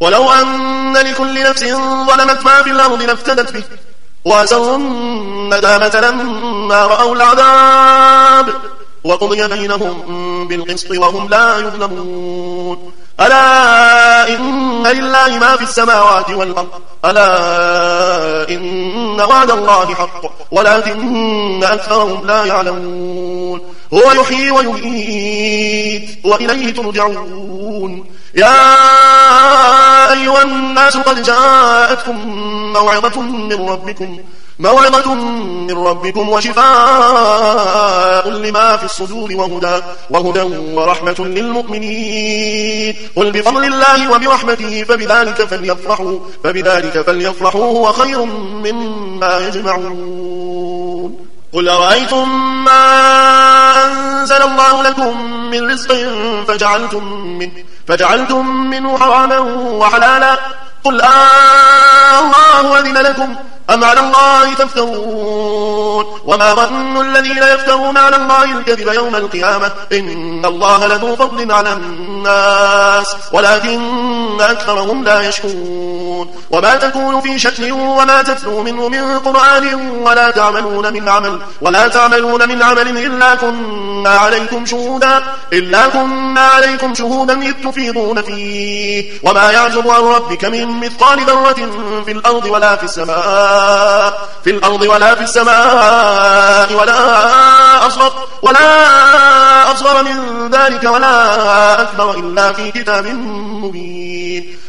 ولو أن لكل نفس ظلمت ما في الأرض لافتدت به وأسروا الندامة لما رأوا العذاب وقضي بينهم بالقسط وهم لا يظلمون. ألا إن لله ما في السماوات والأرض ألا إن وعد الله حق ولكن أكثرهم لا يعلمون. هو يحيي ويميت وإليه ترجعون. يا أيها الناس قد جاءتكم موعظة من ربكم وشفاء لما في الصدور وهدى ورحمة للمؤمنين. قل بفضل الله وبرحمته فبذلك فليفرحوا هو خير مما يجمعون. قل أرأيتم ما أنزل الله لكم من رزق فجعلتم منه حراما وحلالا قل الله أذن لكم أم على الله تفترون. وما ظن الذين يفترون على الله الكذب يوم القيامة إن الله لذو فضل على الناس ولكن أكثرهم لا يشكرون. وما تكون في شأن وما تتلو منه من قرآن ولا تعملون من عمل إلا كنا عليكم شهودا إذ تفيضون فيه. وما يعزب عن ربك من مثقال ذرة في الأرض ولا في السماء ولا أصغر من ذلك ولا أكبر إلا في كتاب مبين.